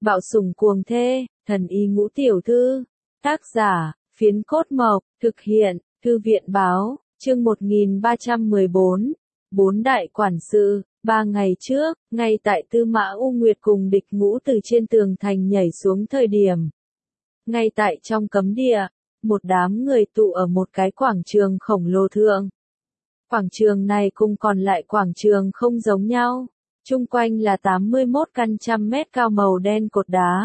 Bạo sủng cuồng thê, thần y ngũ tiểu thư. Tác giả, Phiến Cốt Mộc, thực hiện, Thư viện báo, chương 1314. Bốn đại quản sự. 3 ngày trước, ngay tại Tư Mã U Nguyệt cùng địch ngũ từ trên tường thành nhảy xuống thời điểm. Ngay tại trong cấm địa, một đám người tụ ở một cái quảng trường khổng lồ thượng. Quảng trường này cùng còn lại quảng trường không giống nhau. Chung quanh là 81 căn 100 mét cao màu đen cột đá.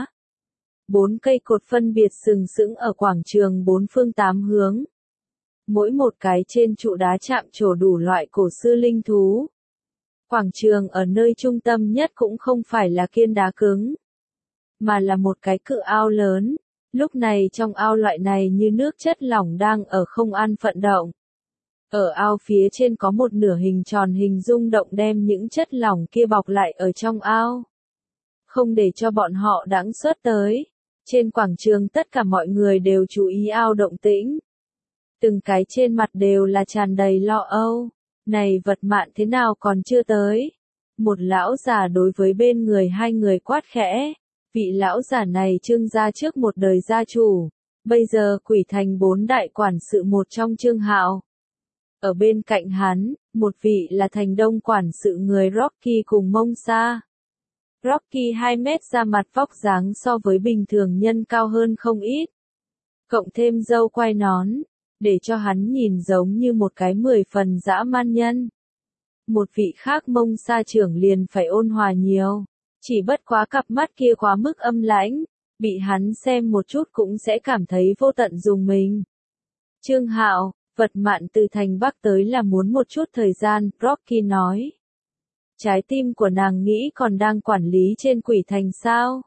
4 cây cột phân biệt sừng sững ở quảng trường 4 phương 8 hướng. Mỗi một cái trên trụ đá chạm trổ đủ loại cổ xưa linh thú. Quảng trường ở nơi trung tâm nhất cũng không phải là kiên đá cứng, mà là một cái cự ao lớn. Lúc này trong ao loại này như nước chất lỏng đang ở không an phận động. Ở ao phía trên có một nửa hình tròn hình rung động đem những chất lỏng kia bọc lại ở trong ao. Không để cho bọn họ đãng xuất tới. Trên quảng trường tất cả mọi người đều chú ý ao động tĩnh. Từng cái trên mặt đều là tràn đầy lo âu. Này Vật Mạn thế nào còn chưa tới? Một lão già đối với bên người hai người quát khẽ. Vị lão già này Trương gia trước một đời gia chủ. Bây giờ quỷ thành 4 đại quản sự một trong Trương Hạo. Ở bên cạnh hắn, một vị là thành đông quản sự người Rocky cùng Mông Sa. Rocky 2 mét ra mặt vóc dáng so với bình thường nhân cao hơn không ít. Cộng thêm râu quai nón, để cho hắn nhìn giống như một cái 10 phần dã man nhân. Một vị khác Mông Sa trưởng liền phải ôn hòa nhiều. Chỉ bất quá cặp mắt kia quá mức âm lãnh, bị hắn xem một chút cũng sẽ cảm thấy vô tận dùng mình. Trương Hạo, Vật Mạn từ thành Bắc tới là muốn một chút thời gian, Rocky nói. Trái tim của nàng nghĩ còn đang quản lý trên quỷ thành sao?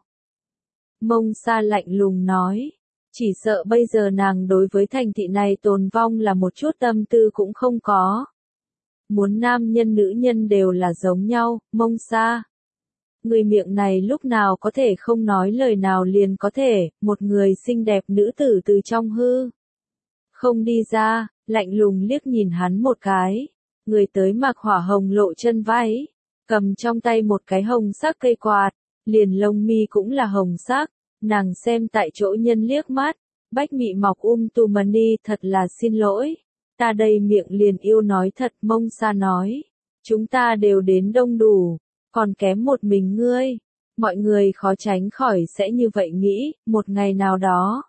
Mông Sa lạnh lùng nói. Chỉ sợ bây giờ nàng đối với thành thị này tồn vong là một chút tâm tư cũng không có. Muốn nam nhân nữ nhân đều là giống nhau, Mông Sa. Người miệng này lúc nào có thể không nói lời nào liền có thể, một người xinh đẹp nữ tử từ trong hư không đi ra, lạnh lùng liếc nhìn hắn một cái. Người tới mặc hỏa hồng lộ chân váy, cầm trong tay một cái hồng sắc cây quạt, liền lông mi cũng là hồng sắc. Nàng xem tại chỗ nhân liếc mắt, bách mị mọc tu mani thật là xin lỗi. Ta đây miệng liền yêu nói thật, Mông Sa nói. Chúng ta đều đến đông đủ, còn kém một mình ngươi. Mọi người khó tránh khỏi sẽ như vậy nghĩ, một ngày nào đó.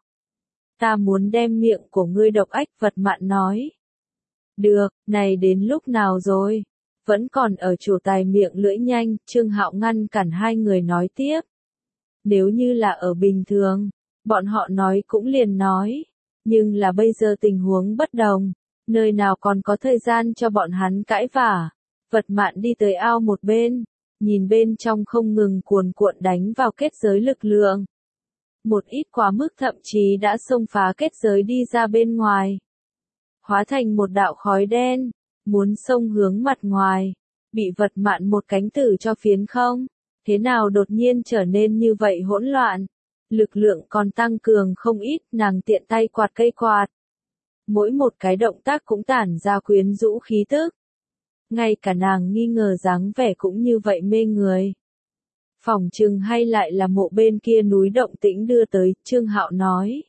Ta muốn đem miệng của ngươi độc ách, Vật Mạn nói. Được, này đến lúc nào rồi? Vẫn còn ở chủ tài miệng lưỡi nhanh, Trương Hạo ngăn cản hai người nói tiếp. Nếu như là ở bình thường, bọn họ nói cũng liền nói. Nhưng là bây giờ tình huống bất đồng, nơi nào còn có thời gian cho bọn hắn cãi vả. Vật Mạn đi tới ao một bên, nhìn bên trong không ngừng cuồn cuộn đánh vào kết giới lực lượng. Một ít quá mức thậm chí đã xông phá kết giới đi ra bên ngoài. Hóa thành một đạo khói đen, muốn xông hướng mặt ngoài. Bị Vật Mạn một cánh tử cho phiến không? Thế nào đột nhiên trở nên như vậy hỗn loạn? Lực lượng còn tăng cường không ít, nàng tiện tay quạt cây quạt. Mỗi một cái động tác cũng tản ra quyến rũ khí tức. Ngay cả nàng nghi ngờ dáng vẻ cũng như vậy mê người. Phỏng chừng hay lại là mộ bên kia núi động tĩnh đưa tới, Trương Hạo nói.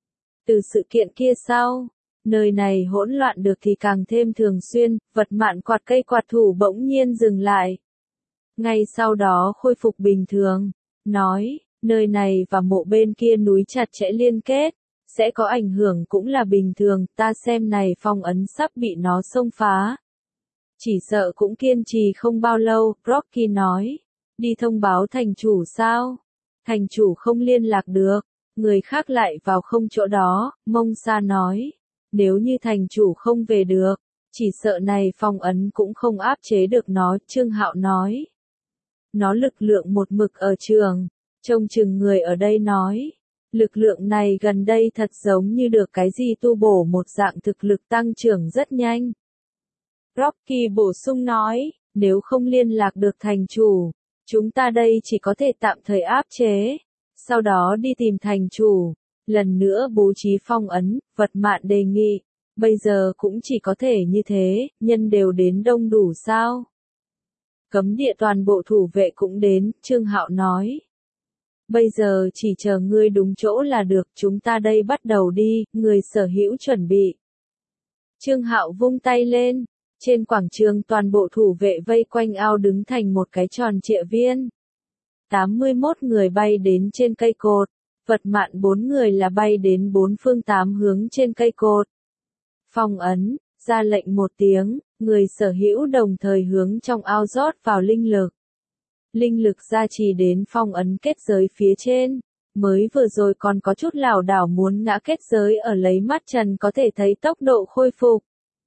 Từ sự kiện kia sau, nơi này hỗn loạn được thì càng thêm thường xuyên, Vật Mạn quạt cây quạt thủ bỗng nhiên dừng lại. Ngay sau đó khôi phục bình thường, nói, nơi này và mộ bên kia núi chặt chẽ liên kết, sẽ có ảnh hưởng cũng là bình thường, ta xem này phong ấn sắp bị nó xông phá. Chỉ sợ cũng kiên trì không bao lâu, Rocky nói, đi thông báo thành chủ sao? Thành chủ không liên lạc được, người khác lại vào không chỗ đó, Mông Sa nói, nếu như thành chủ không về được, chỉ sợ này phong ấn cũng không áp chế được nó, Trương Hạo nói. Nó lực lượng một mực ở trường, trông chừng người ở đây nói. Lực lượng này gần đây thật giống như được cái gì tu bổ một dạng thực lực tăng trưởng rất nhanh. Rocky bổ sung nói, nếu không liên lạc được thành chủ, chúng ta đây chỉ có thể tạm thời áp chế. Sau đó đi tìm thành chủ, lần nữa bố trí phong ấn, Vật Mạn đề nghị. Bây giờ cũng chỉ có thể như thế, nhân đều đến đông đủ sao? Cấm địa toàn bộ thủ vệ cũng đến, Trương Hạo nói. Bây giờ chỉ chờ ngươi đúng chỗ là được, chúng ta đây bắt đầu đi, người sở hữu chuẩn bị. Trương Hạo vung tay lên, trên quảng trường toàn bộ thủ vệ vây quanh ao đứng thành một cái tròn trịa viên. 81 người bay đến trên cây cột, Vật Mạn 4 người là bay đến 4 phương 8 hướng trên cây cột. Phong ấn, ra lệnh một tiếng, người sở hữu đồng thời hướng trong ao rót vào linh lực. Linh lực gia trì đến phong ấn kết giới phía trên, mới vừa rồi còn có chút lảo đảo muốn ngã kết giới ở lấy mắt trần có thể thấy tốc độ khôi phục.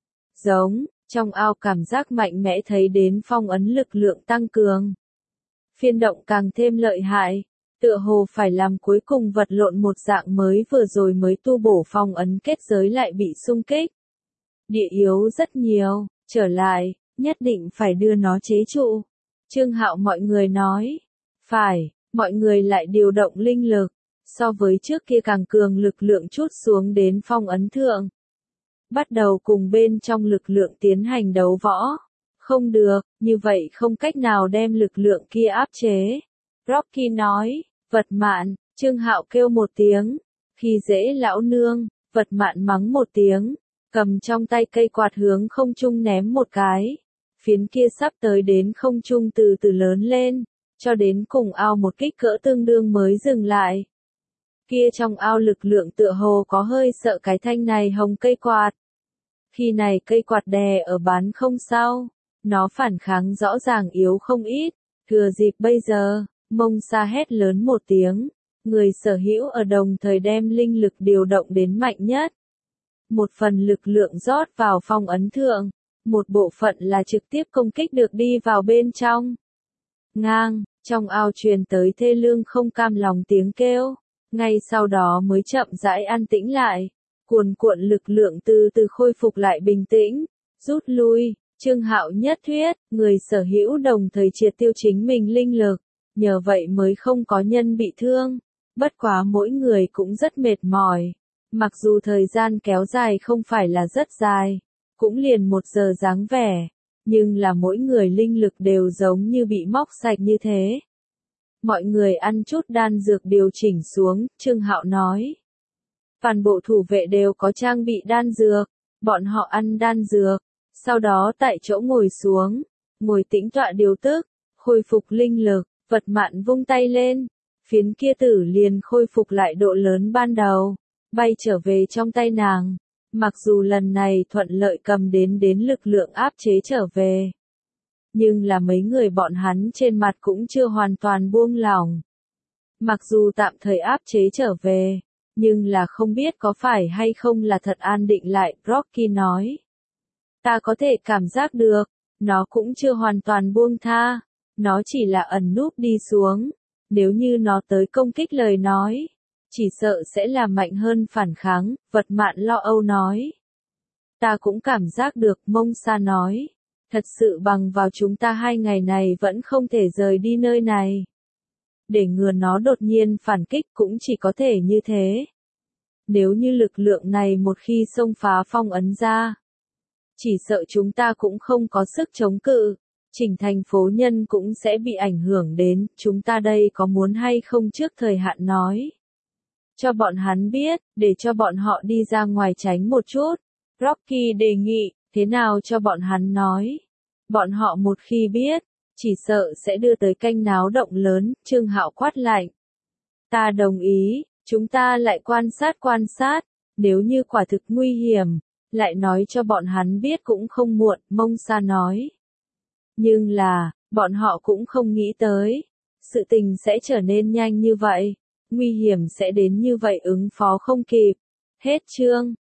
Giống, trong ao cảm giác mạnh mẽ thấy đến phong ấn lực lượng tăng cường. Phiên động càng thêm lợi hại, tựa hồ phải làm cuối cùng vật lộn một dạng mới vừa rồi mới tu bổ phong ấn kết giới lại bị xung kích. Địa yếu rất nhiều, trở lại, nhất định phải đưa nó chế trụ. Trương Hạo mọi người nói, phải, mọi người lại điều động linh lực, so với trước kia càng cường lực lượng chút xuống đến phong ấn thượng. Bắt đầu cùng bên trong lực lượng tiến hành đấu võ. Không được, như vậy không cách nào đem lực lượng kia áp chế. Rocky nói, Vật Mạn, Trương Hạo kêu một tiếng, khi dễ lão nương, Vật Mạn mắng một tiếng, cầm trong tay cây quạt hướng không trung ném một cái. Phiến kia sắp tới đến không trung từ từ lớn lên, cho đến cùng ao một kích cỡ tương đương mới dừng lại. Kia trong ao lực lượng tựa hồ có hơi sợ cái thanh này hồng cây quạt. Khi này cây quạt đè ở bán không sau, nó phản kháng rõ ràng yếu không ít, thừa dịp bây giờ, Mông Sa hét lớn một tiếng, người sở hữu ở đồng thời đem linh lực điều động đến mạnh nhất. Một phần lực lượng rót vào phong ấn thượng, một bộ phận là trực tiếp công kích được đi vào bên trong. Ngang, trong ao truyền tới thê lương không cam lòng tiếng kêu, ngay sau đó mới chậm rãi an tĩnh lại, cuồn cuộn lực lượng từ từ khôi phục lại bình tĩnh, rút lui. Trương Hạo nhất thuyết, người sở hữu đồng thời triệt tiêu chính mình linh lực, nhờ vậy mới không có nhân bị thương. Bất quá mỗi người cũng rất mệt mỏi, mặc dù thời gian kéo dài không phải là rất dài, cũng liền 1 giờ dáng vẻ, nhưng là mỗi người linh lực đều giống như bị móc sạch như thế. Mọi người ăn chút đan dược điều chỉnh xuống, Trương Hạo nói. Toàn bộ thủ vệ đều có trang bị đan dược, bọn họ ăn đan dược, sau đó tại chỗ ngồi xuống, ngồi tĩnh tọa điều tức, khôi phục linh lực. Vật Mạn vung tay lên, phiến kia tử liền khôi phục lại độ lớn ban đầu, bay trở về trong tay nàng. Mặc dù lần này thuận lợi cầm đến lực lượng áp chế trở về, nhưng là mấy người bọn hắn trên mặt cũng chưa hoàn toàn buông lỏng. Mặc dù tạm thời áp chế trở về, nhưng là không biết có phải hay không là thật an định lại, Rocky nói. Ta có thể cảm giác được, nó cũng chưa hoàn toàn buông tha, nó chỉ là ẩn núp đi xuống, nếu như nó tới công kích lời nói, chỉ sợ sẽ là mạnh hơn phản kháng, Vật Mạn lo âu nói. Ta cũng cảm giác được, Mông Sa nói, thật sự bằng vào chúng ta 2 ngày này vẫn không thể rời đi nơi này. Để ngừa nó đột nhiên phản kích cũng chỉ có thể như thế. Nếu như lực lượng này một khi xông phá phong ấn ra, chỉ sợ chúng ta cũng không có sức chống cự, chỉnh thành phố nhân cũng sẽ bị ảnh hưởng đến, chúng ta đây có muốn hay không trước thời hạn nói. Cho bọn hắn biết, để cho bọn họ đi ra ngoài tránh một chút. Rocky đề nghị, thế nào cho bọn hắn nói. Bọn họ một khi biết, chỉ sợ sẽ đưa tới canh náo động lớn, Trương Hạo quát lạnh. Ta đồng ý, chúng ta lại quan sát, nếu như quả thực nguy hiểm, lại nói cho bọn hắn biết cũng không muộn, Mông Sa nói. Nhưng là, bọn họ cũng không nghĩ tới, sự tình sẽ trở nên nhanh như vậy, nguy hiểm sẽ đến như vậy ứng phó không kịp. Hết chương.